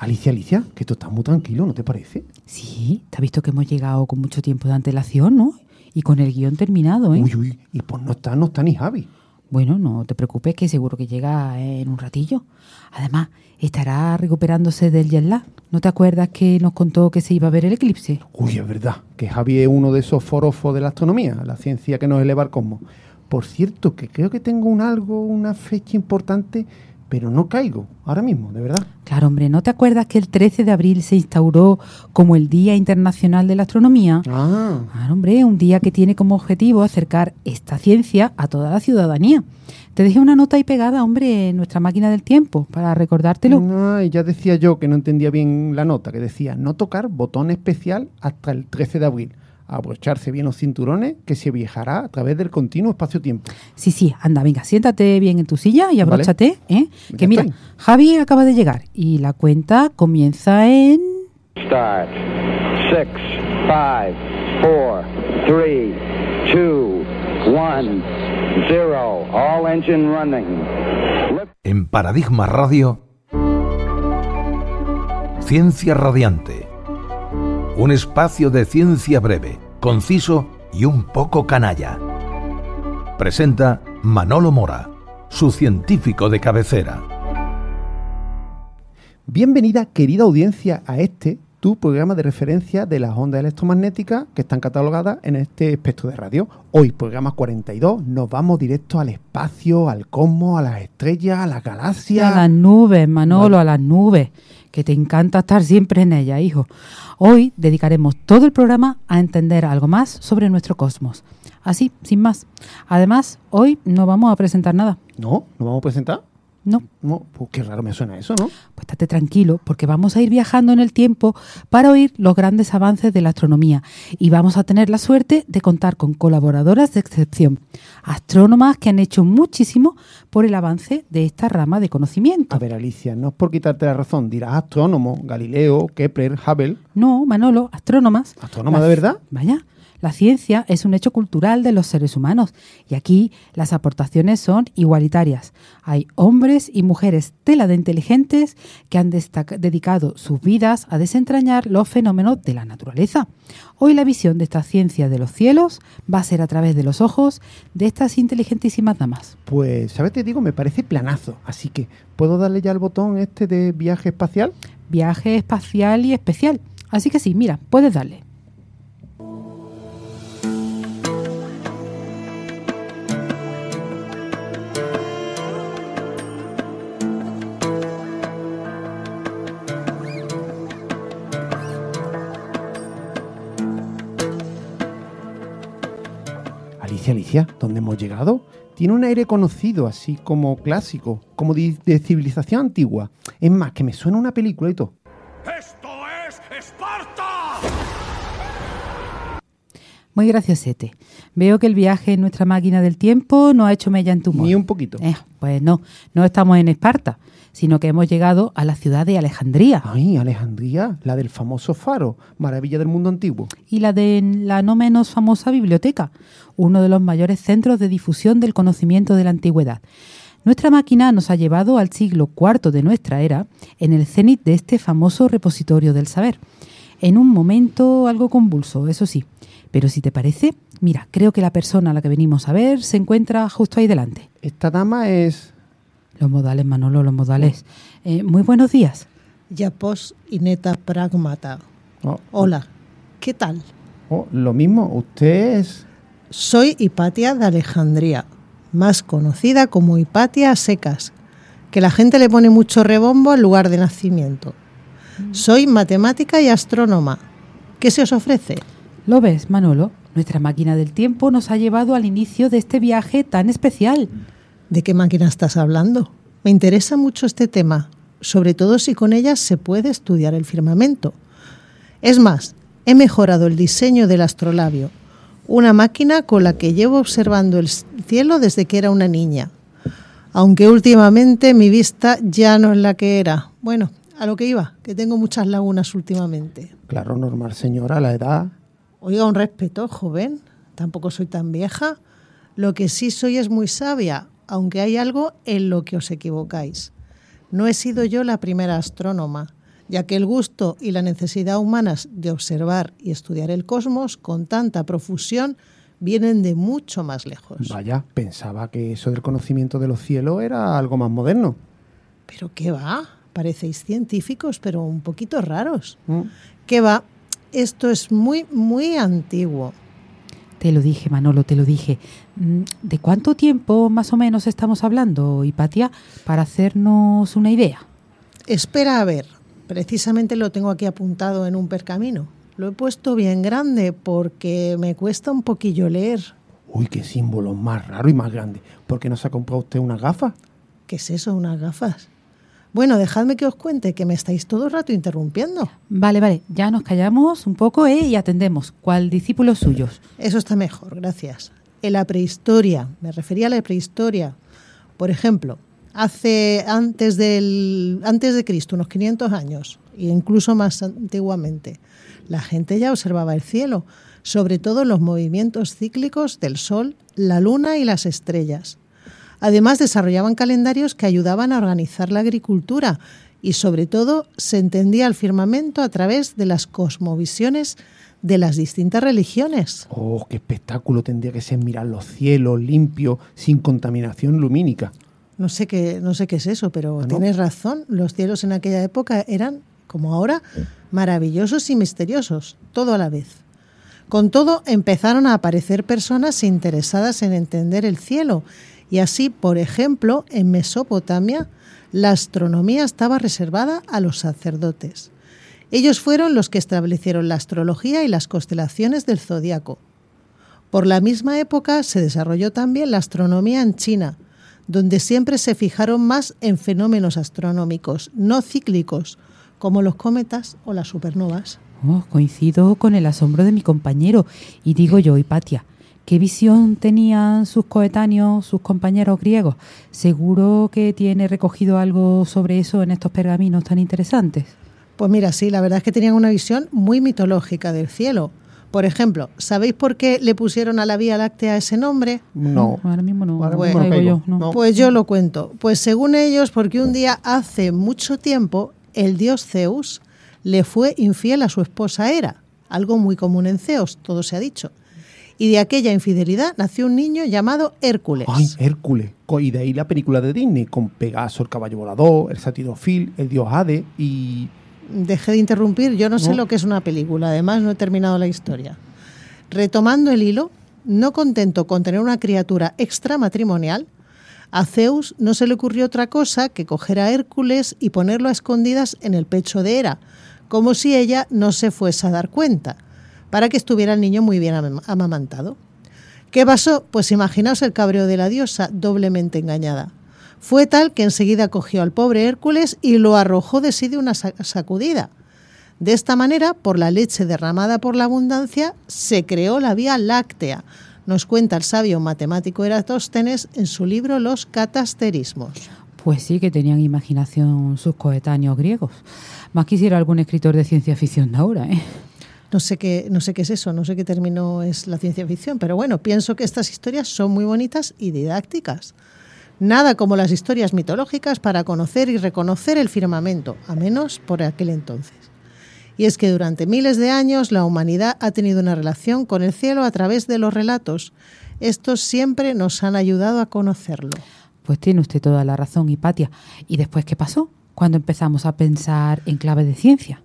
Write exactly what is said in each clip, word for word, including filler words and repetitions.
Alicia, Alicia, que tú estás muy tranquilo, ¿no te parece? Sí, te has visto que hemos llegado con mucho tiempo de antelación, ¿no? Y con el guión terminado, ¿eh? Uy, uy, y pues no está, no está ni Javi. Bueno, no te preocupes, que seguro que llega en un ratillo. Además, estará recuperándose del jet lag. ¿No te acuerdas que nos contó que se iba a ver el eclipse? Uy, es verdad, que Javi es uno de esos forofos de la astronomía, la ciencia que nos eleva al cosmos. Por cierto, que creo que tengo un algo, una fecha importante, pero no caigo ahora mismo, de verdad. Claro, hombre, ¿no te acuerdas que el trece de abril se instauró como el Día Internacional de la Astronomía? Ah, Claro, hombre, un día que tiene como objetivo acercar esta ciencia a toda la ciudadanía. Te dejé una nota ahí pegada, hombre, en nuestra máquina del tiempo, para recordártelo. Ay, ya decía yo que no entendía bien la nota, que decía no tocar botón especial hasta el trece de abril. Abrocharse bien los cinturones, que se viajará a través del continuo espacio-tiempo. Sí, sí, anda, venga, siéntate bien en tu silla y abróchate, ¿eh? Ya Que mira, estoy. Javi acaba de llegar y la cuenta comienza en... Start. Six, five, four, three, two, one, zero. All engine running. Lift- En Paradigma Radio, Ciencia Radiante. Un espacio de ciencia breve, conciso y un poco canalla. Presenta Manolo Mora, su científico de cabecera. Bienvenida, querida audiencia, a este, tu programa de referencia de las ondas electromagnéticas que están catalogadas en este espectro de radio. Hoy, programa cuarenta y dos, nos vamos directo al espacio, al cosmos, a las estrellas, a las Y galaxias. a las nubes, Manolo, Vale. a las nubes, que te encanta estar siempre en ellas, hijo. Hoy dedicaremos todo el programa a entender algo más sobre nuestro cosmos. Así, sin más. Además, hoy no vamos a presentar nada. ¿No? ¿Nos vamos a presentar? No, No, pues qué raro me suena eso, ¿no? pues estate tranquilo, porque vamos a ir viajando en el tiempo para oír los grandes avances de la astronomía y vamos a tener la suerte de contar con colaboradoras de excepción, astrónomas que han hecho muchísimo por el avance de esta rama de conocimiento. A ver, Alicia, no es por quitarte la razón, dirás astrónomo, Galileo, Kepler, Hubble. No, Manolo, astrónomas. ¿Astrónoma La- de verdad? Vaya, la ciencia es un hecho cultural de los seres humanos y aquí las aportaciones son igualitarias. Hay hombres y mujeres tela de inteligentes que han destaca- dedicado sus vidas a desentrañar los fenómenos de la naturaleza. Hoy la visión de esta ciencia de los cielos va a ser a través de los ojos de estas inteligentísimas damas. Pues, ¿sabes? Te digo, me parece planazo. Así que, ¿puedo darle ya al botón este de viaje espacial? Viaje espacial y especial. Así que sí, mira, puedes darle. Alicia, Alicia, ¿dónde hemos llegado? Tiene un aire conocido, así como clásico, como de, de civilización antigua. Es más, que me suena una película y todo. ¡Esto es Esparta! Muy graciosete. Veo que el viaje en nuestra máquina del tiempo no ha hecho mella en tu humor. Ni un poquito. Eh, pues no, no estamos en Esparta, sino que hemos llegado a la ciudad de Alejandría Ay, Alejandría, la del famoso faro, maravilla del mundo antiguo. y la de la no menos famosa biblioteca, uno de los mayores centros de difusión del conocimiento de la antigüedad. Nuestra máquina nos ha llevado al siglo cuarto de nuestra era, en el cenit de este famoso repositorio del saber. En un momento algo convulso, eso sí. Pero si te parece, mira, creo que la persona a la que venimos a ver se encuentra justo ahí delante. Esta dama es... Los modales, Manolo, los modales. Eh, muy buenos días. Yapos Ineta Pragmata. oh, Hola, ¿qué tal? oh, lo mismo, usted es... Soy Hipatia de Alejandría, más conocida como Hipatia a secas, que la gente le pone mucho rebombo al lugar de nacimiento. Soy matemática y astrónoma. ¿Qué se os ofrece? ¿Lo ves, Manolo? Nuestra máquina del tiempo nos ha llevado al inicio de este viaje tan especial. ¿De qué máquina estás hablando? Me interesa mucho este tema, sobre todo si con ella se puede estudiar el firmamento. Es más, he mejorado el diseño del astrolabio, una máquina con la que llevo observando el cielo desde que era una niña. Aunque últimamente mi vista ya no es la que era. Bueno, a lo que iba, que tengo muchas lagunas últimamente. Claro, normal, señora, la edad... Oiga, un respeto, joven. Tampoco soy tan vieja. Lo que sí soy es muy sabia, aunque hay algo en lo que os equivocáis. No he sido yo la primera astrónoma, ya que el gusto y la necesidad humanas de observar y estudiar el cosmos con tanta profusión vienen de mucho más lejos. Vaya, pensaba que eso del conocimiento de los cielos era algo más moderno. ¿Pero qué va? Parecéis científicos, pero un poquito raros. ¿Mm? ¿Qué va? Esto es muy, muy antiguo. Te lo dije, Manolo, te lo dije. ¿De cuánto tiempo más o menos estamos hablando, Hipatia, para hacernos una idea? Espera a ver. Precisamente lo tengo aquí apuntado en un pergamino. Lo he puesto bien grande porque me cuesta un poquillo leer. Uy, qué símbolo más raro y más grande. ¿Por qué no se ha comprado usted unas gafas? ¿Qué es eso, unas gafas? Bueno, dejadme que os cuente, que me estáis todo el rato interrumpiendo. Vale, vale, ya nos callamos un poco ¿eh? y atendemos. ¿Cuál discípulos suyos? Eso está mejor, gracias. En la prehistoria, me refería a la prehistoria. Por ejemplo, hace antes del antes de Cristo, unos quinientos años, e incluso más antiguamente, la gente ya observaba el cielo, sobre todo los movimientos cíclicos del Sol, la Luna y las estrellas. Además, desarrollaban calendarios que ayudaban a organizar la agricultura y, sobre todo, se entendía el firmamento a través de las cosmovisiones de las distintas religiones. Oh, qué espectáculo tendría que ser mirar los cielos limpios, sin contaminación lumínica. No sé qué, no sé qué es eso, pero ¿Ah, no? tienes razón. Los cielos en aquella época eran, como ahora, maravillosos y misteriosos, todo a la vez. Con todo, empezaron a aparecer personas interesadas en entender el cielo. Y así, por ejemplo, en Mesopotamia, la astronomía estaba reservada a los sacerdotes. Ellos fueron los que establecieron la astrología y las constelaciones del zodiaco. Por la misma época se desarrolló también la astronomía en China, donde siempre se fijaron más en fenómenos astronómicos no cíclicos, como los cometas o las supernovas. Oh, coincido con el asombro de mi compañero. Y digo yo, Hipatia, ¿qué visión tenían sus coetáneos, sus compañeros griegos? Seguro que tiene recogido algo sobre eso en estos pergaminos tan interesantes. Pues mira, sí, la verdad es que tenían una visión muy mitológica del cielo. Por ejemplo, ¿sabéis por qué le pusieron a la Vía Láctea ese nombre? No. Ahora mismo no. Ahora mismo no no caigo caigo. yo, no. No. Pues yo lo cuento. Pues según ellos, porque un día hace mucho tiempo el dios Zeus le fue infiel a su esposa Hera, algo muy común en Zeus, todo se ha dicho. Y de aquella infidelidad nació un niño llamado Hércules. Ay, Hércules. Co- Y de ahí la película de Disney, con Pegaso, el caballo volador, el Satirofil, el dios Hades y... Dejé de interrumpir, yo no sé No. lo que es una película, además no he terminado la historia. Retomando el hilo, no contento con tener una criatura extramatrimonial, a Zeus no se le ocurrió otra cosa que coger a Hércules y ponerlo a escondidas en el pecho de Hera, como si ella no se fuese a dar cuenta, para que estuviera el niño muy bien am- amamantado. ¿Qué pasó? Pues imaginaos el cabreo de la diosa, doblemente engañada. Fue tal que enseguida cogió al pobre Hércules y lo arrojó de sí de una sa- sacudida. De esta manera, por la leche derramada por la abundancia, se creó la Vía Láctea, nos cuenta el sabio matemático Eratóstenes en su libro Los Catasterismos. Pues sí que tenían imaginación sus coetáneos griegos. Más quisiera algún escritor de ciencia ficción de ahora, ¿eh? No sé qué, no sé qué es eso, no sé qué término es la ciencia ficción, pero bueno, pienso que estas historias son muy bonitas y didácticas. Nada como las historias mitológicas para conocer y reconocer el firmamento, a menos por aquel entonces. Y es que durante miles de años la humanidad ha tenido una relación con el cielo a través de los relatos. Estos siempre nos han ayudado a conocerlo. Pues tiene usted toda la razón, Hipatia. ¿Y después qué pasó? Cuando empezamos a pensar en clave de ciencia.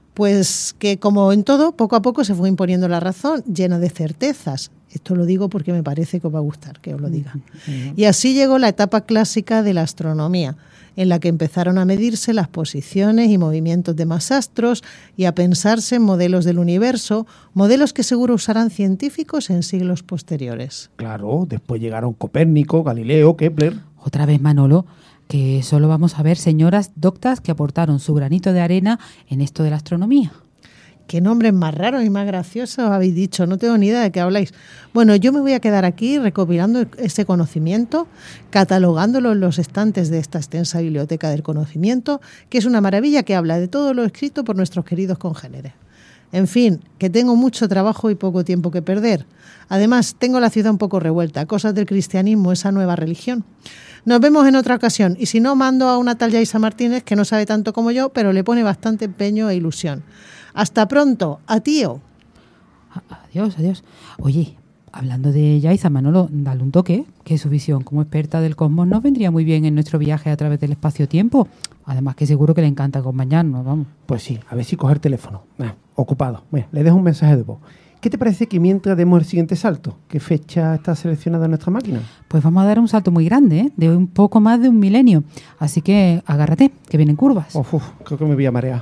Pues que, como en todo, poco a poco se fue imponiendo la razón, llena de certezas. Esto lo digo porque me parece que os va a gustar que os lo diga. Y así llegó la etapa clásica de la astronomía, en la que empezaron a medirse las posiciones y movimientos de más astros y a pensarse en modelos del universo, modelos que seguro usarán científicos en siglos posteriores. Claro, después llegaron Copérnico, Galileo, Kepler... Otra vez, Manolo, que solo vamos a ver señoras doctas que aportaron su granito de arena en esto de la astronomía. ¿Qué nombres más raros y más graciosos habéis dicho? No tengo ni idea de qué habláis. Bueno, yo me voy a quedar aquí recopilando ese conocimiento, catalogándolo en los estantes de esta extensa biblioteca del conocimiento, que es una maravilla que habla de todo lo escrito por nuestros queridos congéneres. En fin, que tengo mucho trabajo y poco tiempo que perder. Además, tengo la ciudad un poco revuelta, cosas del cristianismo, esa nueva religión. Nos vemos en otra ocasión, y si no, mando a una tal Yaisa Martínez, que no sabe tanto como yo, pero le pone bastante empeño e ilusión. Hasta pronto, a tío. Adiós, adiós. Oye, hablando de Yaisa, Manolo, dale un toque, que su visión como experta del cosmos nos vendría muy bien en nuestro viaje a través del espacio-tiempo. Además que seguro que le encanta acompañarnos, vamos. Pues sí, a ver si coger teléfono. Ah, ocupado. Mira, le dejo un mensaje de voz. ¿Qué te parece que mientras demos el siguiente salto? ¿Qué fecha está seleccionada en nuestra máquina? Pues vamos a dar un salto muy grande, ¿eh? De un poco más de un milenio. Así que agárrate, que vienen curvas. Uf, uf, creo que me voy a marear.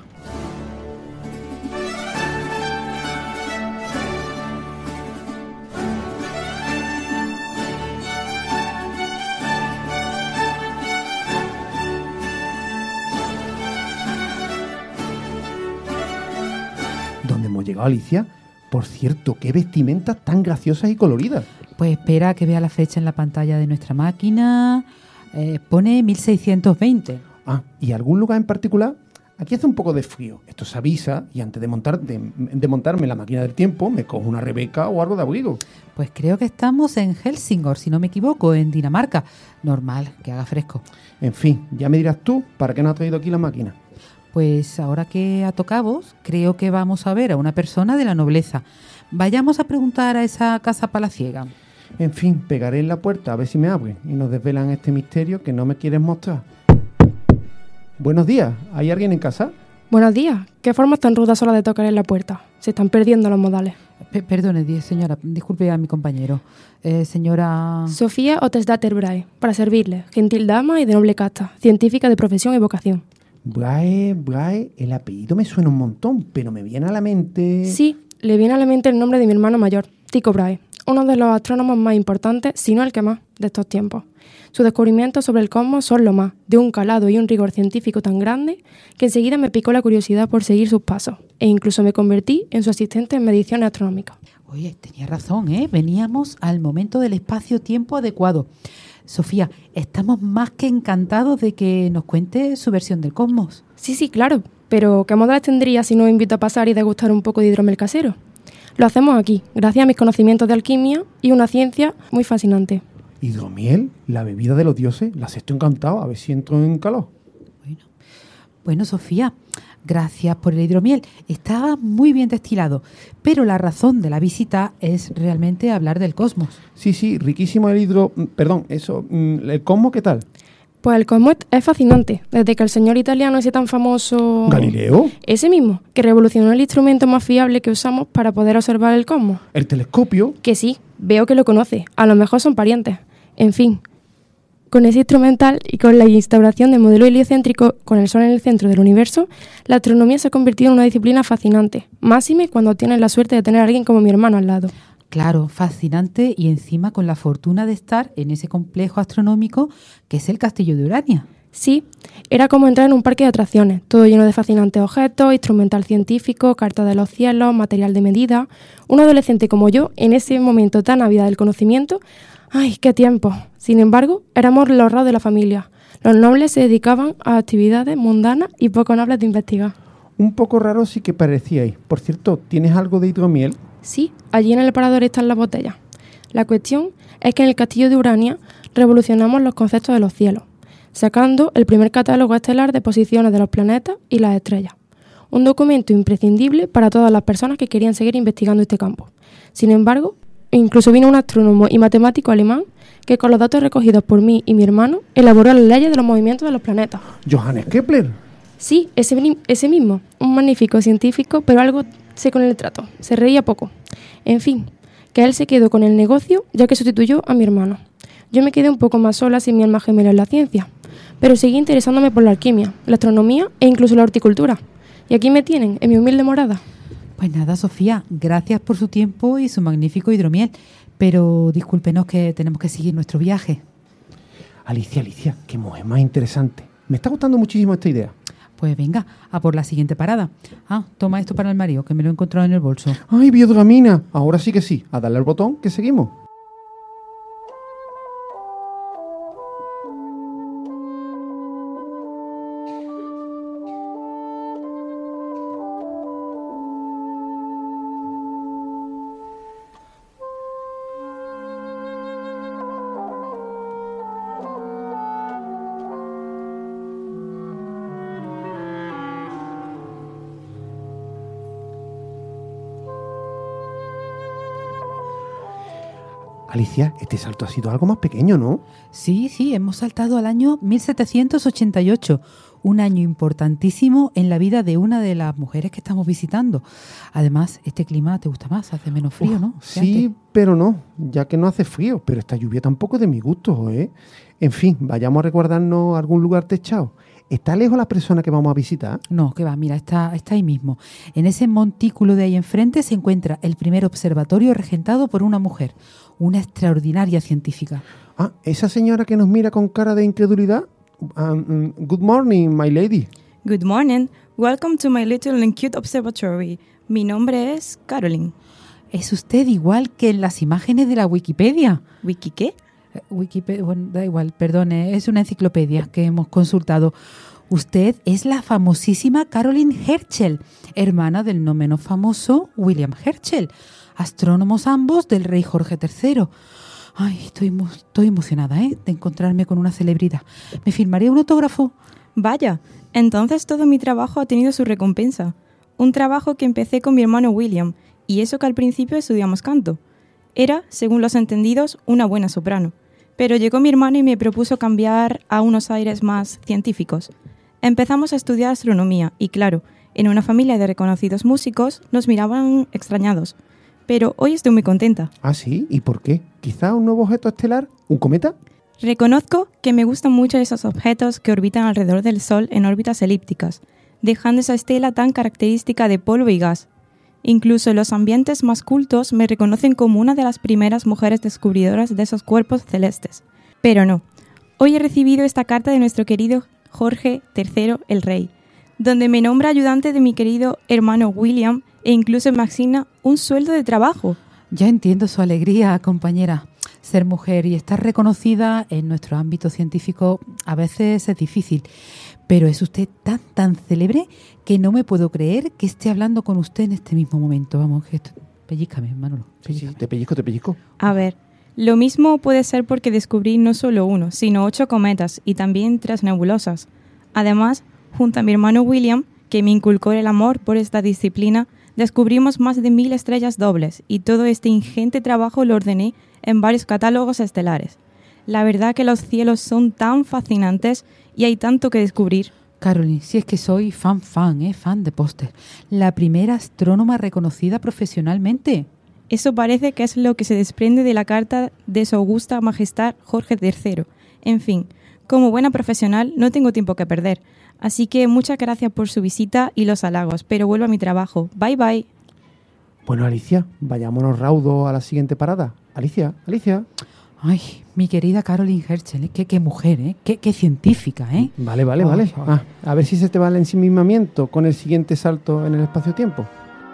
¿Dónde hemos llegado, Alicia? Por cierto, qué vestimentas tan graciosas y coloridas. Pues espera que vea la fecha en la pantalla de nuestra máquina. Eh, pone mil seiscientos veinte. Ah, ¿y algún lugar en particular? Aquí hace un poco de frío. Esto se avisa y antes de, montar, de, de montarme en la máquina del tiempo me cojo una Rebeca o algo de abrigo. Pues creo que estamos en Helsingor, si no me equivoco, en Dinamarca. Normal, que haga fresco. En fin, ya me dirás tú para qué nos ha traído aquí la máquina. Pues ahora que a tocavos, creo que vamos a ver a una persona de la nobleza. Vayamos a preguntar a esa casa palaciega. En fin, pegaré en la puerta a ver si me abren y nos desvelan este misterio que no me quieres mostrar. Buenos días, ¿hay alguien en casa? Buenos días. ¿Qué formas tan rudas son las de tocar en la puerta? Se están perdiendo los modales. P- perdone, di- señora, disculpe a mi compañero. Eh, señora... Sofía Otesdatter Brahe, para servirle, gentil dama y de noble casta, científica de profesión y vocación. Brahe, Brahe, el apellido me suena un montón, pero me viene a la mente... Sí, le viene a la mente el nombre de mi hermano mayor, Tycho Brahe, uno de los astrónomos más importantes, si no el que más, de estos tiempos. Sus descubrimientos sobre el cosmos son lo más, de un calado y un rigor científico tan grande que enseguida me picó la curiosidad por seguir sus pasos, e incluso me convertí en su asistente en mediciones astronómicas. Oye, tenía razón, ¿eh? Veníamos al momento del espacio-tiempo adecuado. Sofía, estamos más que encantados de que nos cuente su versión del cosmos. Sí, sí, claro, pero ¿qué modales tendría si nos invito a pasar y degustar un poco de hidromel casero? Lo hacemos aquí, gracias a mis conocimientos de alquimia y una ciencia muy fascinante. ¿Hidromiel? ¿La bebida de los dioses? Las estoy encantado, a ver si entro en calor. Bueno, bueno, Sofía, gracias por el hidromiel. Estaba muy bien destilado, pero la razón de la visita es realmente hablar del cosmos. Sí, sí, riquísimo el hidro... Perdón, eso, ¿el cosmos qué tal? Pues el cosmos es fascinante, desde que el señor italiano ese tan famoso... ¿Galileo? Ese mismo, que revolucionó el instrumento más fiable que usamos para poder observar el cosmos. ¿El telescopio? Que sí, veo que lo conoce, a lo mejor son parientes. En fin, con ese instrumental y con la instauración del modelo heliocéntrico con el Sol en el centro del universo, la astronomía se ha convertido en una disciplina fascinante, máxime cuando tienes la suerte de tener a alguien como mi hermano al lado. Claro, fascinante y encima con la fortuna de estar en ese complejo astronómico que es el Castillo de Urania. Sí, era como entrar en un parque de atracciones, todo lleno de fascinantes objetos, instrumental científico, cartas de los cielos, material de medida. Un adolescente como yo, en ese momento tan ávida del conocimiento, ¡ay, qué tiempo! Sin embargo, éramos los raros de la familia. Los nobles se dedicaban a actividades mundanas y poco nobles de investigar. Un poco raro sí que parecíais. Por cierto, ¿tienes algo de hidromiel? Sí, allí en el parador están las botellas. La cuestión es que en el Castillo de Urania revolucionamos los conceptos de los cielos, sacando el primer catálogo estelar de posiciones de los planetas y las estrellas. Un documento imprescindible para todas las personas que querían seguir investigando este campo. Sin embargo, incluso vino un astrónomo y matemático alemán que con los datos recogidos por mí y mi hermano elaboró las leyes de los movimientos de los planetas. ¿Johannes Kepler? Sí, ese, ese mismo, un magnífico científico, pero algo seco en el trato, se reía poco. En fin, que él se quedó con el negocio ya que sustituyó a mi hermano. Yo me quedé un poco más sola sin mi alma gemela en la ciencia, pero seguí interesándome por la alquimia, la astronomía e incluso la horticultura. Y aquí me tienen, en mi humilde morada. Pues nada, Sofía, gracias por su tiempo y su magnífico hidromiel, pero discúlpenos que tenemos que seguir nuestro viaje. Alicia, Alicia, qué mujer más interesante. Me está gustando muchísimo esta idea. Pues venga, a por la siguiente parada. Ah, toma esto para el marido, que me lo he encontrado en el bolso. ¡Ay, biodramina! Ahora sí que sí. A darle al botón, que seguimos. Alicia, este salto ha sido algo más pequeño, ¿no? Sí, sí, hemos saltado al año mil setecientos ochenta y ocho, un año importantísimo en la vida de una de las mujeres que estamos visitando. Además, este clima te gusta más, hace menos frío, ¿no? Uf, sí, antes. Pero no, ya que no hace frío, pero esta lluvia tampoco es de mi gusto, ¿eh? En fin, vayamos a recordarnos algún lugar techado. ¿Está lejos la persona que vamos a visitar? No, que va, mira, está, está ahí mismo. En ese montículo de ahí enfrente se encuentra el primer observatorio regentado por una mujer, una extraordinaria científica. Ah, esa señora que nos mira con cara de incredulidad. Um, good morning, my lady. Good morning. Welcome to my little and cute observatory. Mi nombre es Caroline. ¿Es usted igual que en las imágenes de la Wikipedia? ¿Wiki qué? Wikipedia, bueno, da igual, perdone, es una enciclopedia que hemos consultado. Usted es la famosísima Caroline Herschel, hermana del no menos famoso William Herschel, astrónomos ambos del rey Jorge tercero. Ay, estoy, estoy emocionada, ¿eh?, de encontrarme con una celebridad. ¿Me firmaría un autógrafo? Vaya, entonces todo mi trabajo ha tenido su recompensa. Un trabajo que empecé con mi hermano William, y eso que al principio estudiamos canto. Era, según los entendidos, una buena soprano. Pero llegó mi hermano y me propuso cambiar a unos aires más científicos. Empezamos a estudiar astronomía y, claro, en una familia de reconocidos músicos nos miraban extrañados. Pero hoy estoy muy contenta. ¿Ah, sí? ¿Y por qué? ¿Quizá un nuevo objeto estelar? ¿Un cometa? Reconozco que me gustan mucho esos objetos que orbitan alrededor del Sol en órbitas elípticas, dejando esa estela tan característica de polvo y gas. Incluso los ambientes más cultos me reconocen como una de las primeras mujeres descubridoras de esos cuerpos celestes. Pero no, hoy he recibido esta carta de nuestro querido Jorge tercero el Rey, donde me nombra ayudante de mi querido hermano William e incluso me asigna un sueldo de trabajo. Ya entiendo su alegría, compañera. Ser mujer y estar reconocida en nuestro ámbito científico a veces es difícil. Pero es usted tan, tan célebre que no me puedo creer que esté hablando con usted en este mismo momento. Vamos, que esto... Pellízcame, Manolo. Pellízcame. Sí, te pellizco, te pellizco. A ver, lo mismo puede ser porque descubrí no solo uno, sino ocho cometas y también tres nebulosas. Además, junto a mi hermano William, que me inculcó el amor por esta disciplina, descubrimos más de mil estrellas dobles y todo este ingente trabajo lo ordené en varios catálogos estelares. La verdad que los cielos son tan fascinantes y hay tanto que descubrir. Caroline, si es que soy fan fan, ¿eh? Fan de póster. La primera astrónoma reconocida profesionalmente. Eso parece que es lo que se desprende de la carta de su augusta majestad Jorge tercero. En fin, como buena profesional no tengo tiempo que perder. Así que muchas gracias por su visita y los halagos, pero vuelvo a mi trabajo. Bye bye. Bueno, Alicia, vayámonos raudo a la siguiente parada. Alicia, Alicia. Ay, mi querida Caroline Herschel, ¿eh? qué, qué mujer, ¿eh? Qué, qué científica, ¿eh? Vale, vale, vale. Oh, oh. Ah, a ver si se te va el ensimismamiento con el siguiente salto en el espacio-tiempo.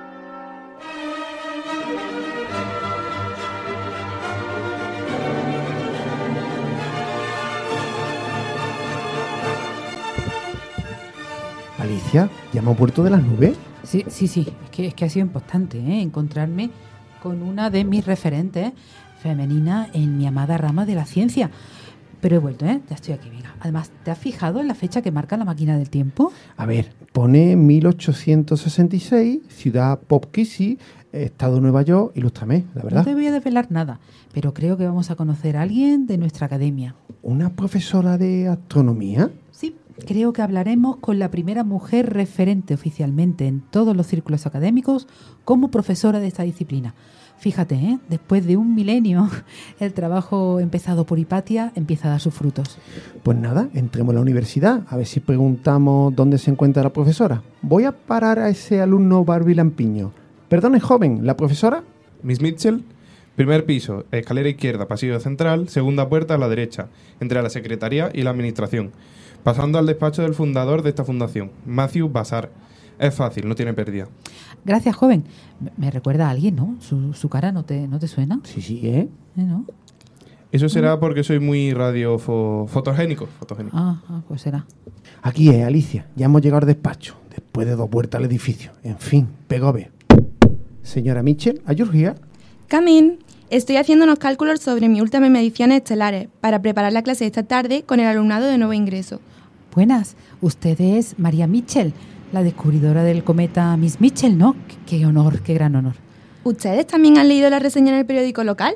Alicia, ¿ya hemos vuelto de las nubes? Sí, sí, sí. Es que, es que ha sido importante, ¿eh? Encontrarme con una de mis referentes femenina en mi amada rama de la ciencia. Pero he vuelto, ¿eh? Ya estoy aquí, venga. Además, ¿te has fijado en la fecha que marca la máquina del tiempo? A ver, pone mil ochocientos sesenta y seis, ciudad Poughkeepsie, estado Nueva York, ilústrame, la verdad. No te voy a desvelar nada, pero creo que vamos a conocer a alguien de nuestra academia. ¿Una profesora de astronomía? Sí, creo que hablaremos con la primera mujer referente oficialmente en todos los círculos académicos como profesora de esta disciplina. Fíjate, ¿eh? Después de un milenio, el trabajo empezado por Hipatia empieza a dar sus frutos. Pues nada, entremos a la universidad, a ver si preguntamos dónde se encuentra la profesora. Voy a parar a ese alumno barbilampiño. Perdone, joven, ¿la profesora? Miss Mitchell, primer piso, escalera izquierda, pasillo central, segunda puerta a la derecha, entre la secretaría y la administración, pasando al despacho del fundador de esta fundación, Matthew Vassar. Es fácil, no tiene pérdida. Gracias, joven. Me recuerda a alguien, ¿no? ¿Su, su cara no te, no te suena? Sí, sí, ¿eh? ¿Eh no? Eso será porque soy muy radio fo fotogénico, fotogénico. Ah, ah, pues será. Aquí es, Alicia. Ya hemos llegado al despacho, después de dos vueltas al edificio. En fin, pegó a ver. Señora Mitchell, ¿are you here? Come in. Estoy haciendo unos cálculos sobre mis últimas mediciones estelares para preparar la clase de esta tarde con el alumnado de nuevo ingreso. Buenas. Usted es María Mitchell, la descubridora del cometa Miss Mitchell, ¿no? Qué, qué honor, qué gran honor. ¿Ustedes también han leído la reseña en el periódico local?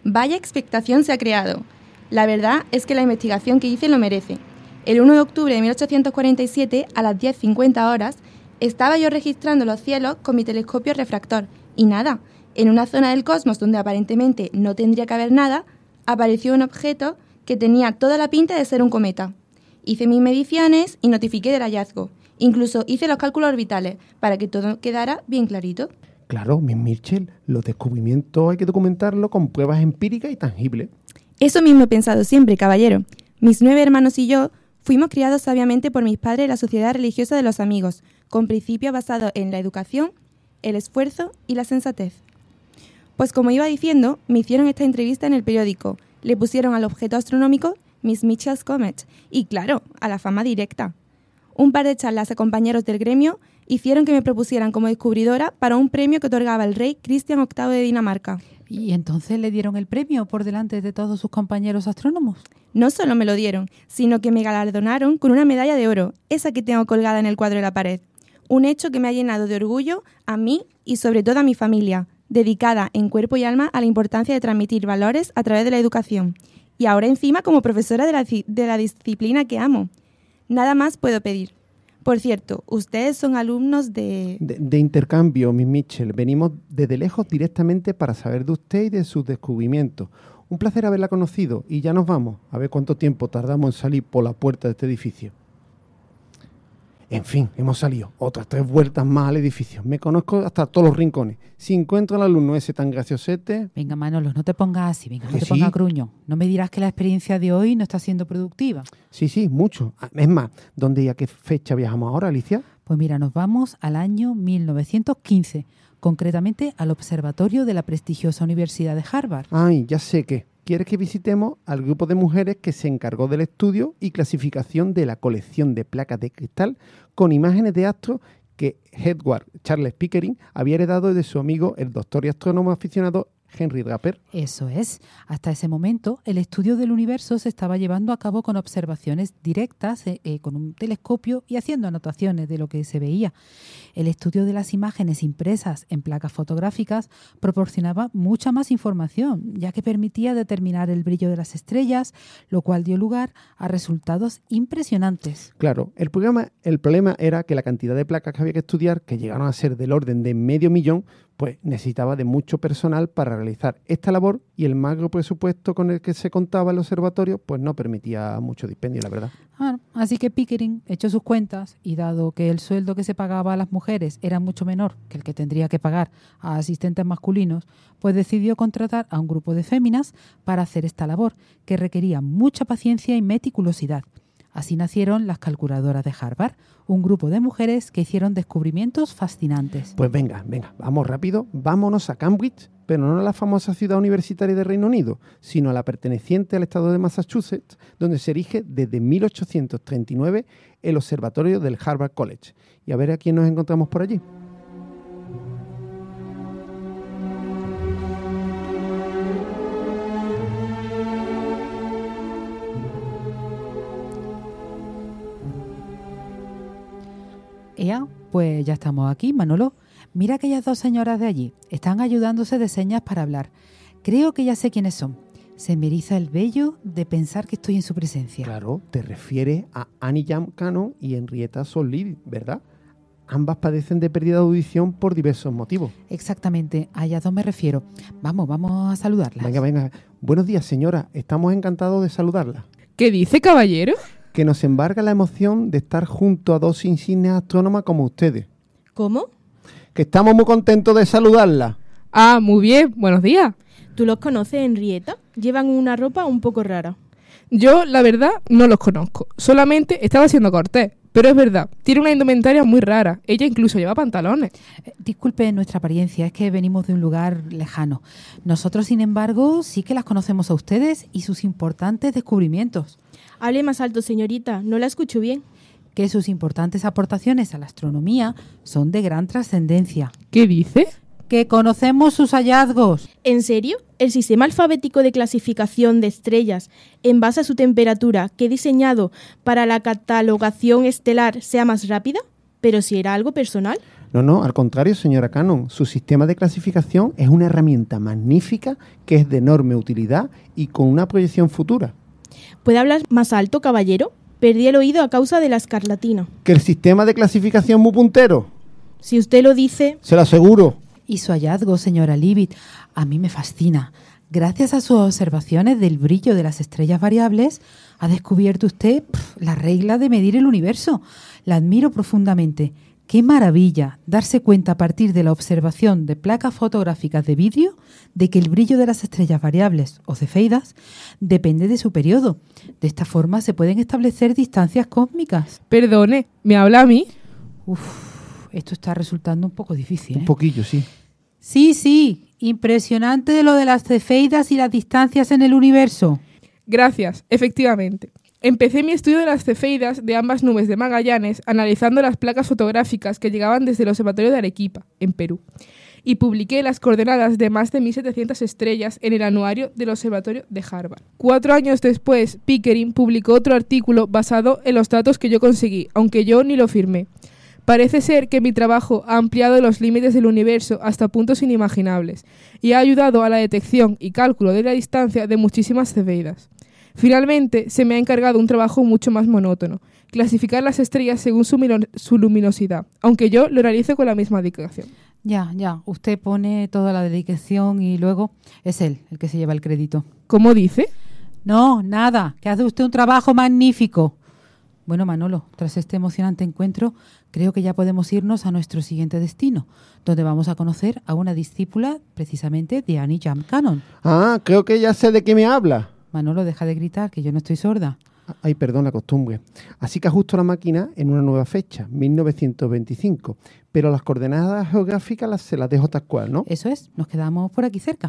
Vaya expectación se ha creado. La verdad es que la investigación que hice lo merece. El uno de octubre de mil ochocientos cuarenta y siete, a las diez cincuenta horas, estaba yo registrando los cielos con mi telescopio refractor. Y nada, en una zona del cosmos donde aparentemente no tendría que haber nada, apareció un objeto que tenía toda la pinta de ser un cometa. Hice mis mediciones y notifiqué del hallazgo. Incluso hice los cálculos orbitales para que todo quedara bien clarito. Claro, Miss Mitchell, los descubrimientos hay que documentarlos con pruebas empíricas y tangibles. Eso mismo he pensado siempre, caballero. Mis nueve hermanos y yo fuimos criados sabiamente por mis padres en la sociedad religiosa de los amigos, con principios basados en la educación, el esfuerzo y la sensatez. Pues como iba diciendo, me hicieron esta entrevista en el periódico, le pusieron al objeto astronómico Miss Mitchell's Comet y, claro, a la fama directa. Un par de charlas a compañeros del gremio hicieron que me propusieran como descubridora para un premio que otorgaba el rey Cristian octavo de Dinamarca. ¿Y entonces le dieron el premio por delante de todos sus compañeros astrónomos? No solo me lo dieron, sino que me galardonaron con una medalla de oro, esa que tengo colgada en el cuadro de la pared. Un hecho que me ha llenado de orgullo a mí y sobre todo a mi familia, dedicada en cuerpo y alma a la importancia de transmitir valores a través de la educación. Y ahora encima como profesora de la, de la disciplina que amo. Nada más puedo pedir. Por cierto, ustedes son alumnos de... De, de intercambio, Miss Mitchell. Venimos desde lejos directamente para saber de usted y de sus descubrimientos. Un placer haberla conocido y ya nos vamos. A ver cuánto tiempo tardamos en salir por la puerta de este edificio. En fin, hemos salido. Otras tres vueltas más al edificio. Me conozco hasta todos los rincones. Si encuentro al alumno ese tan graciosete... Venga, Manolo, no te pongas así. Venga, no ¿Que te sí? pongas gruñón. No me dirás que la experiencia de hoy no está siendo productiva. Sí, sí, mucho. Es más, ¿dónde y a qué fecha viajamos ahora, Alicia? Pues mira, nos vamos al año mil novecientos quince, concretamente al observatorio de la prestigiosa Universidad de Harvard. Ay, ya sé que. ¿Quieres que visitemos al grupo de mujeres que se encargó del estudio y clasificación de la colección de placas de cristal con imágenes de astros que Edward Charles Pickering había heredado de su amigo, el doctor y astrónomo aficionado Henry Draper? Eso es. Hasta ese momento, el estudio del universo se estaba llevando a cabo con observaciones directas, eh, eh, con un telescopio y haciendo anotaciones de lo que se veía. El estudio de las imágenes impresas en placas fotográficas proporcionaba mucha más información, ya que permitía determinar el brillo de las estrellas, lo cual dio lugar a resultados impresionantes. Claro, el problema, el problema era que la cantidad de placas que había que estudiar, que llegaron a ser del orden de medio millón, pues necesitaba de mucho personal para realizar esta labor y el magro presupuesto con el que se contaba el observatorio pues no permitía mucho dispendio, la verdad. Ah, así que Pickering echó sus cuentas y dado que el sueldo que se pagaba a las mujeres era mucho menor que el que tendría que pagar a asistentes masculinos, pues decidió contratar a un grupo de féminas para hacer esta labor, que requería mucha paciencia y meticulosidad. Así nacieron las calculadoras de Harvard, un grupo de mujeres que hicieron descubrimientos fascinantes. Pues venga, venga, vamos rápido, vámonos a Cambridge, pero no a la famosa ciudad universitaria de Reino Unido, sino a la perteneciente al estado de Massachusetts, donde se erige desde mil ochocientos treinta y nueve el observatorio del Harvard College. Y a ver a quién nos encontramos por allí. Ea, pues ya estamos aquí, Manolo. Mira aquellas dos señoras de allí. Están ayudándose de señas para hablar. Creo que ya sé quiénes son. Se me eriza el vello de pensar que estoy en su presencia. Claro, te refieres a Annie Jam Cannon y Henrietta Solid, ¿verdad? Ambas padecen de pérdida de audición por diversos motivos. Exactamente, a ellas dos me refiero. Vamos, vamos a saludarlas. Venga, venga. Buenos días, señora. Estamos encantados de saludarla. ¿Qué dice, caballero? Que nos embarga la emoción de estar junto a dos insignes astrónomas como ustedes. ¿Cómo? Que estamos muy contentos de saludarla. Ah, muy bien. Buenos días. ¿Tú los conoces, Henrietta? Llevan una ropa un poco rara. Yo, la verdad, no los conozco. Solamente estaba siendo cortés. Pero es verdad, tiene una indumentaria muy rara. Ella incluso lleva pantalones. Eh, disculpe nuestra apariencia, es que venimos de un lugar lejano. Nosotros, sin embargo, sí que las conocemos a ustedes y sus importantes descubrimientos. Hable más alto, señorita. No la escucho bien. Que sus importantes aportaciones a la astronomía son de gran trascendencia. ¿Qué dice? Que conocemos sus hallazgos. ¿En serio? ¿El sistema alfabético de clasificación de estrellas en base a su temperatura que he diseñado para la catalogación estelar sea más rápida? ¿Pero si era algo personal? No, no, al contrario, señora Cannon. Su sistema de clasificación es una herramienta magnífica que es de enorme utilidad y con una proyección futura. ¿Puede hablar más alto, caballero? Perdí el oído a causa de la escarlatina. ¿Que el sistema de clasificación es muy puntero? Si usted lo dice... Se lo aseguro. Y su hallazgo, señora Leavitt, a mí me fascina. Gracias a sus observaciones del brillo de las estrellas variables, ha descubierto usted pff, la regla de medir el universo. La admiro profundamente. ¡Qué maravilla darse cuenta a partir de la observación de placas fotográficas de vidrio de que el brillo de las estrellas variables, o cefeidas, depende de su periodo! De esta forma se pueden establecer distancias cósmicas. Perdone, ¿me habla a mí? Uf, esto está resultando un poco difícil, ¿eh? Un poquillo, sí. Sí, sí, impresionante lo de las cefeidas y las distancias en el universo. Gracias, efectivamente. Empecé mi estudio de las cefeidas de ambas nubes de Magallanes analizando las placas fotográficas que llegaban desde el Observatorio de Arequipa, en Perú, y publiqué las coordenadas de más de mil setecientas estrellas en el anuario del Observatorio de Harvard. Cuatro años después, Pickering publicó otro artículo basado en los datos que yo conseguí, aunque yo ni lo firmé. Parece ser que mi trabajo ha ampliado los límites del universo hasta puntos inimaginables y ha ayudado a la detección y cálculo de la distancia de muchísimas cefeidas. Finalmente, se me ha encargado un trabajo mucho más monótono, clasificar las estrellas según su, su luminosidad, aunque yo lo realizo con la misma dedicación. Ya, ya, usted pone toda la dedicación y luego es él el que se lleva el crédito. ¿Cómo dice? No, nada, que hace usted un trabajo magnífico. Bueno, Manolo, tras este emocionante encuentro, creo que ya podemos irnos a nuestro siguiente destino, donde vamos a conocer a una discípula precisamente de Annie Jam Cannon. Ah, creo que ya sé de qué me habla. Manolo, deja de gritar, que yo no estoy sorda. Ay, perdón, la costumbre. Así que ajusto la máquina en una nueva fecha, mil novecientos veinticinco. Pero las coordenadas geográficas las, se las dejo tal cual, ¿no? Eso es, nos quedamos por aquí cerca.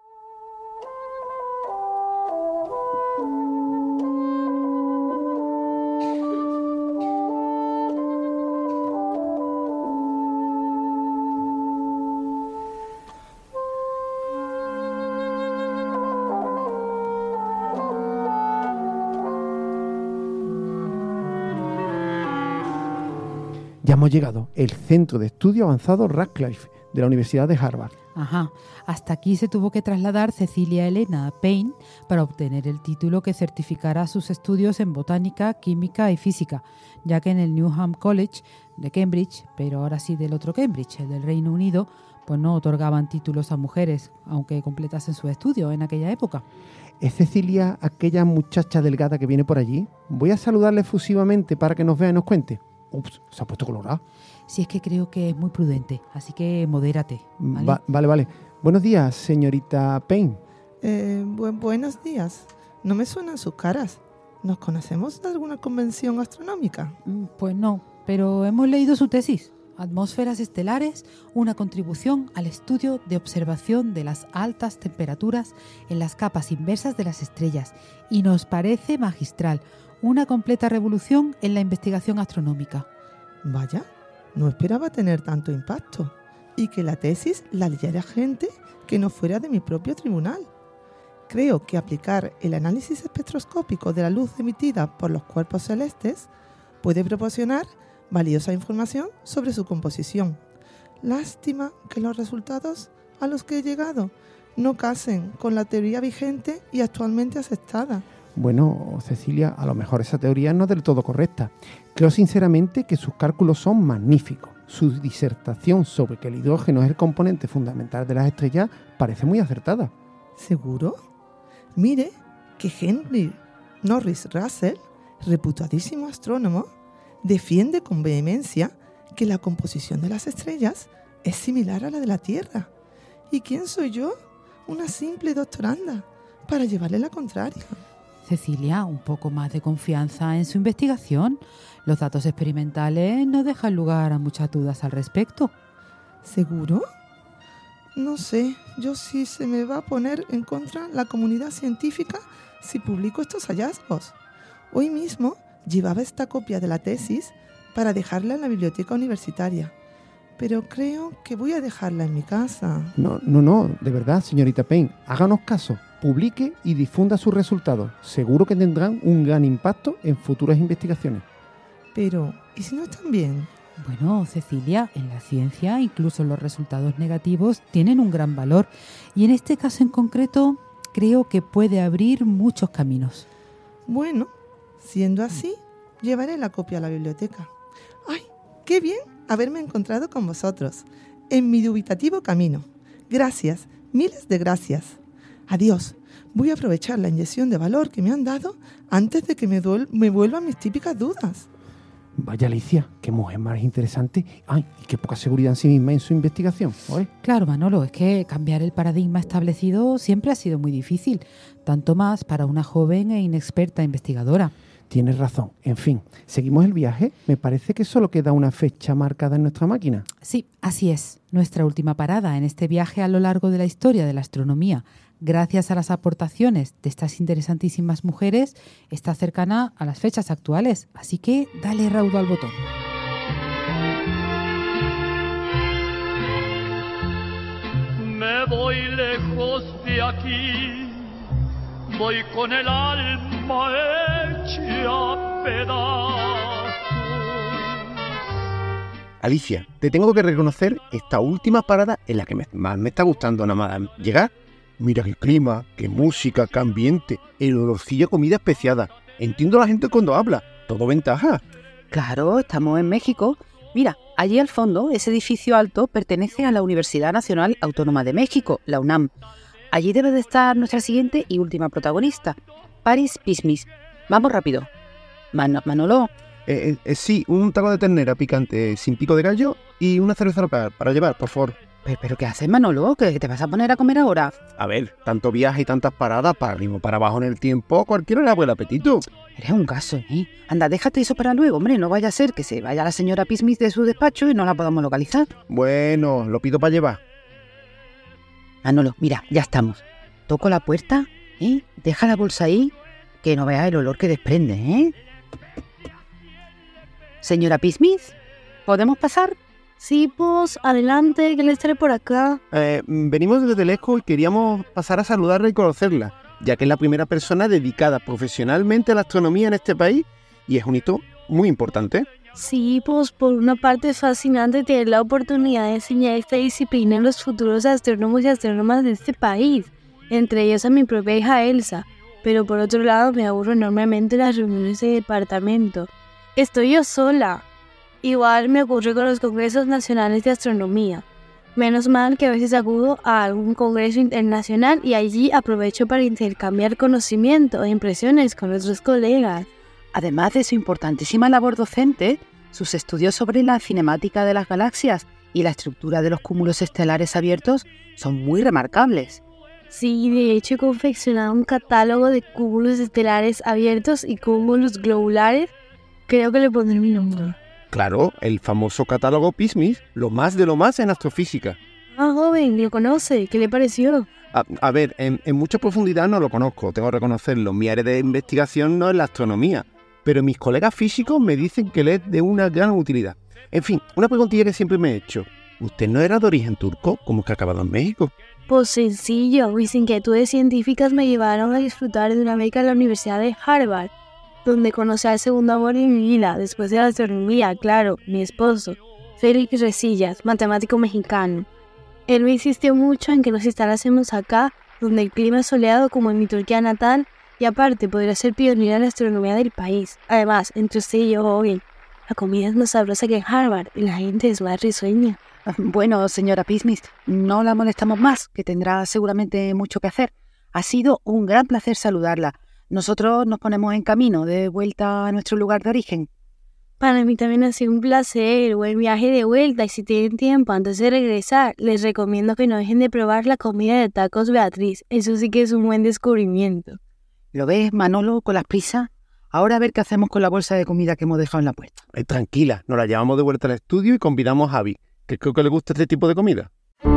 Ya hemos llegado, el Centro de Estudio Avanzado Radcliffe, de la Universidad de Harvard. Ajá, hasta aquí se tuvo que trasladar Cecilia Elena Payne para obtener el título que certificara sus estudios en botánica, química y física, ya que en el Newham College de Cambridge, pero ahora sí del otro Cambridge, el del Reino Unido, pues no otorgaban títulos a mujeres, aunque completasen sus estudios en aquella época. ¿Es Cecilia aquella muchacha delgada que viene por allí? Voy a saludarle efusivamente para que nos vea y nos cuente. Ups, se ha puesto colorada. Sí, es que creo que es muy prudente, así que modérate. ¿Vale? Va, vale, vale. Buenos días, señorita Payne. Eh, bu- buenos días. No me suenan sus caras. ¿Nos conocemos de alguna convención astronómica? Pues no, pero hemos leído su tesis. Atmósferas estelares, una contribución al estudio de observación de las altas temperaturas en las capas inversas de las estrellas. Y nos parece magistral. Una completa revolución en la investigación astronómica. Vaya, no esperaba tener tanto impacto y que la tesis la leyera gente que no fuera de mi propio tribunal. Creo que aplicar el análisis espectroscópico de la luz emitida por los cuerpos celestes puede proporcionar valiosa información sobre su composición. Lástima que los resultados a los que he llegado no casen con la teoría vigente y actualmente aceptada. Bueno, Cecilia, a lo mejor esa teoría no es del todo correcta. Creo sinceramente que sus cálculos son magníficos. Su disertación sobre que el hidrógeno es el componente fundamental de las estrellas parece muy acertada. ¿Seguro? Mire que Henry Norris Russell, reputadísimo astrónomo, defiende con vehemencia que la composición de las estrellas es similar a la de la Tierra. ¿Y quién soy yo? Una simple doctoranda para llevarle la contraria. Cecilia, un poco más de confianza en su investigación. Los datos experimentales no dejan lugar a muchas dudas al respecto. ¿Seguro? No sé, yo sí se me va a poner en contra la comunidad científica si publico estos hallazgos. Hoy mismo llevaba esta copia de la tesis para dejarla en la biblioteca universitaria, pero creo que voy a dejarla en mi casa. No, no, no, de verdad, señorita Payne, háganos caso, publique y difunda sus resultados. Seguro que tendrán un gran impacto en futuras investigaciones. Pero, ¿y si no están bien? Bueno, Cecilia, en la ciencia incluso los resultados negativos tienen un gran valor y en este caso en concreto creo que puede abrir muchos caminos. Bueno, siendo así, llevaré la copia a la biblioteca. ¡Ay, qué bien haberme encontrado con vosotros en mi dubitativo camino! Gracias, miles de gracias. Adiós. Voy a aprovechar la inyección de valor que me han dado antes de que me, duel- me vuelvan mis típicas dudas. Vaya, Alicia, qué mujer más interesante. Ay, y qué poca seguridad en sí misma en su investigación. ¿Oye? Claro, Manolo, es que cambiar el paradigma establecido siempre ha sido muy difícil, tanto más para una joven e inexperta investigadora. Tienes razón. En fin, ¿seguimos el viaje? Me parece que solo queda una fecha marcada en nuestra máquina. Sí, así es. Nuestra última parada en este viaje a lo largo de la historia de la astronomía, gracias a las aportaciones de estas interesantísimas mujeres, está cercana a las fechas actuales. Así que dale raudo al botón. Me voy lejos de aquí, voy con el alma hecha pedazos. Alicia, te tengo que reconocer esta última parada en la que me, más me está gustando nada más llegar. Mira qué clima, qué música, qué ambiente, el olorcillo a comida especiada. Entiendo a la gente cuando habla, todo ventaja. Claro, estamos en México. Mira, allí al fondo, ese edificio alto pertenece a la Universidad Nacional Autónoma de México, la UNAM. Allí debe de estar nuestra siguiente y última protagonista, Paris Pismis. Vamos rápido. Man- Manolo. Eh, eh, sí, un taco de ternera picante sin pico de gallo y una cerveza local para llevar, por favor. ¿Pero, pero qué haces, Manolo? ¿Qué te vas a poner a comer ahora? A ver, tanto viaje y tantas paradas para arriba para abajo en el tiempo, cualquiera le hago el apetito. Eres un caso, ¿eh? Anda, déjate eso para luego, hombre. No vaya a ser que se vaya la señora Pismis de su despacho y no la podamos localizar. Bueno, lo pido para llevar. Manolo, mira, ya estamos. Toco la puerta, ¿eh? Deja la bolsa ahí, que no veas el olor que desprende, ¿eh? Señora Pismis, ¿podemos pasar? Sí, pues, adelante, que le estaré por acá. Eh, venimos desde lejos y queríamos pasar a saludarla y conocerla, ya que es la primera persona dedicada profesionalmente a la astronomía en este país y es un hito muy importante. Sí, pues por una parte es fascinante tener la oportunidad de enseñar esta disciplina a los futuros astrónomos y astrónomas de este país, entre ellos a mi propia hija Elsa, pero por otro lado me aburro enormemente las reuniones de departamento. Estoy yo sola. Igual me ocurre con los congresos nacionales de astronomía. Menos mal que a veces acudo a algún congreso internacional y allí aprovecho para intercambiar conocimiento e impresiones con otros colegas. Además de su importantísima labor docente, sus estudios sobre la cinemática de las galaxias y la estructura de los cúmulos estelares abiertos son muy remarcables. Sí, de hecho he confeccionado un catálogo de cúmulos estelares abiertos y cúmulos globulares. Creo que le pondré mi nombre. Claro, el famoso catálogo Pismis, lo más de lo más en astrofísica. Ah, joven, ¿lo conoce? ¿Qué le pareció? A, a ver, en, en mucha profundidad no lo conozco, tengo que reconocerlo. Mi área de investigación no es la astronomía, pero mis colegas físicos me dicen que le es de una gran utilidad. En fin, una preguntilla que siempre me he hecho. ¿Usted no era de origen turco, como que ha acabado en México? Pues sencillo, mis inquietudes científicas me llevaron a disfrutar de una beca en la Universidad de Harvard, donde conocí al segundo amor de mi vida, después de la astronomía, claro, mi esposo, Félix Resillas, matemático mexicano. Él me insistió mucho en que nos instalásemos acá, donde el clima es soleado como en mi Turquía natal, y aparte podría ser pionera en la astronomía del país. Además, entre usted y yo, hoy, la comida es más sabrosa que en Harvard y la gente es más risueña. Bueno, señora Pismis, no la molestamos más, que tendrá seguramente mucho que hacer. Ha sido un gran placer saludarla. Nosotros nos ponemos en camino de vuelta a nuestro lugar de origen. Para mí también ha sido un placer, buen viaje de vuelta, y si tienen tiempo antes de regresar, les recomiendo que no dejen de probar la comida de tacos Beatriz. Eso sí que es un buen descubrimiento. ¿Lo ves, Manolo, con las prisas? Ahora a ver qué hacemos con la bolsa de comida que hemos dejado en la puerta. Eh, tranquila, nos la llevamos de vuelta al estudio y convidamos a Javi, que creo que le gusta este tipo de comida.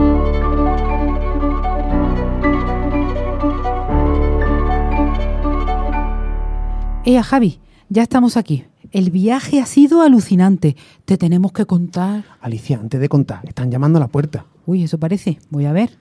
Ea, Javi, ya estamos aquí. El viaje ha sido alucinante. Te tenemos que contar. Alicia, antes de contar, están llamando a la puerta. Uy, eso parece. Voy a ver.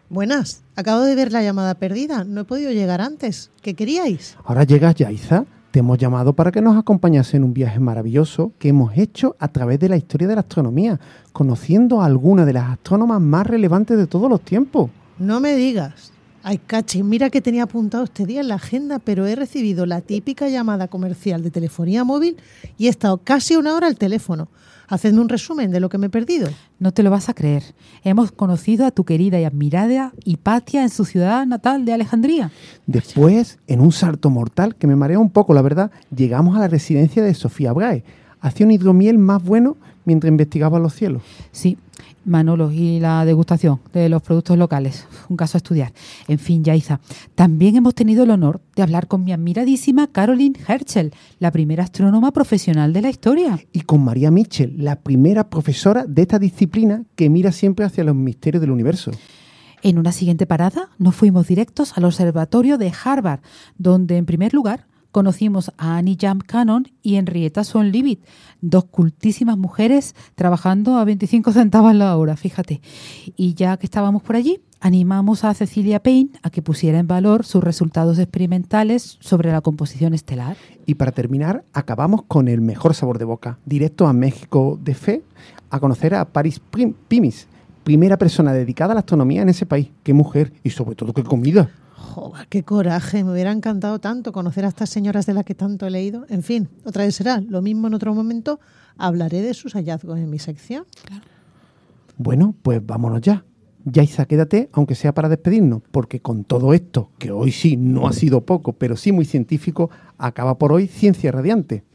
Buenas, acabo de ver la llamada perdida. No he podido llegar antes. ¿Qué queríais? Ahora llegas, Yaiza. Te hemos llamado para que nos acompañase en un viaje maravilloso que hemos hecho a través de la historia de la astronomía, conociendo a algunas de las astrónomas más relevantes de todos los tiempos. No me digas. Ay, cachi, mira que tenía apuntado este día en la agenda, pero he recibido la típica llamada comercial de telefonía móvil y he estado casi una hora al teléfono. Hacedme un resumen de lo que me he perdido. No te lo vas a creer. Hemos conocido a tu querida y admirada Hipatia en su ciudad natal de Alejandría. Después, en un salto mortal que me marea un poco, la verdad, llegamos a la residencia de Sofía Brahe. Hacía un hidromiel más bueno mientras investigaba los cielos. Sí, Manolo, y la degustación de los productos locales. Un caso a estudiar. En fin, Yaiza, también hemos tenido el honor de hablar con mi admiradísima Caroline Herschel, la primera astrónoma profesional de la historia. Y con María Mitchell, la primera profesora de esta disciplina que mira siempre hacia los misterios del universo. En una siguiente parada nos fuimos directos al observatorio de Harvard, donde en primer lugar conocimos a Annie Jump Cannon y Henrietta Swan-Leavitt, dos cultísimas mujeres trabajando a veinticinco centavos la hora, fíjate. Y ya que estábamos por allí, animamos a Cecilia Payne a que pusiera en valor sus resultados experimentales sobre la composición estelar. Y para terminar, acabamos con el mejor sabor de boca, directo a México de fe, a conocer a Paris Prim- Pimis, primera persona dedicada a la astronomía en ese país. ¡Qué mujer! Y sobre todo, ¡qué comida! Joder, qué coraje, me hubiera encantado tanto conocer a estas señoras de las que tanto he leído. En fin, otra vez será, lo mismo en otro momento, hablaré de sus hallazgos en mi sección. Claro. Bueno, pues vámonos ya. Yaiza, quédate, aunque sea para despedirnos, porque con todo esto, que hoy sí no ha sido poco, pero sí muy científico, acaba por hoy Ciencia Radiante.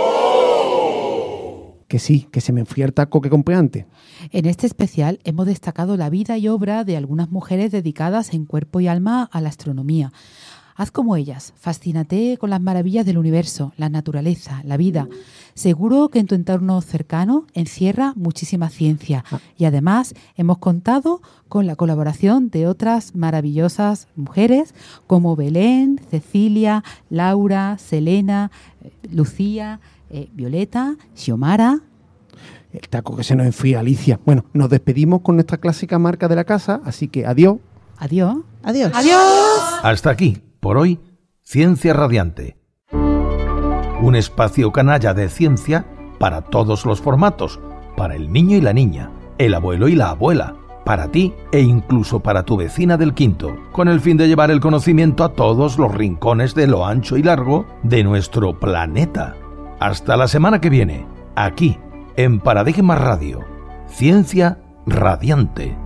Que sí, que se me enfría el taco que compré antes. En este especial hemos destacado la vida y obra de algunas mujeres dedicadas en cuerpo y alma a la astronomía. Haz como ellas, fascínate con las maravillas del universo, la naturaleza, la vida. Seguro que en tu entorno cercano encierra muchísima ciencia. Y además hemos contado con la colaboración de otras maravillosas mujeres como Belén, Cecilia, Laura, Selena, Lucía, eh, Violeta, Xiomara. El taco que se nos enfría, Alicia. Bueno, nos despedimos con nuestra clásica marca de la casa, así que adiós. Adiós. Adiós. Adiós. Hasta aquí, por hoy, Ciencia Radiante. Un espacio canalla de ciencia para todos los formatos, para el niño y la niña, el abuelo y la abuela, para ti e incluso para tu vecina del quinto, con el fin de llevar el conocimiento a todos los rincones de lo ancho y largo de nuestro planeta. Hasta la semana que viene, aquí, en Paradigma Radio, Ciencia Radiante.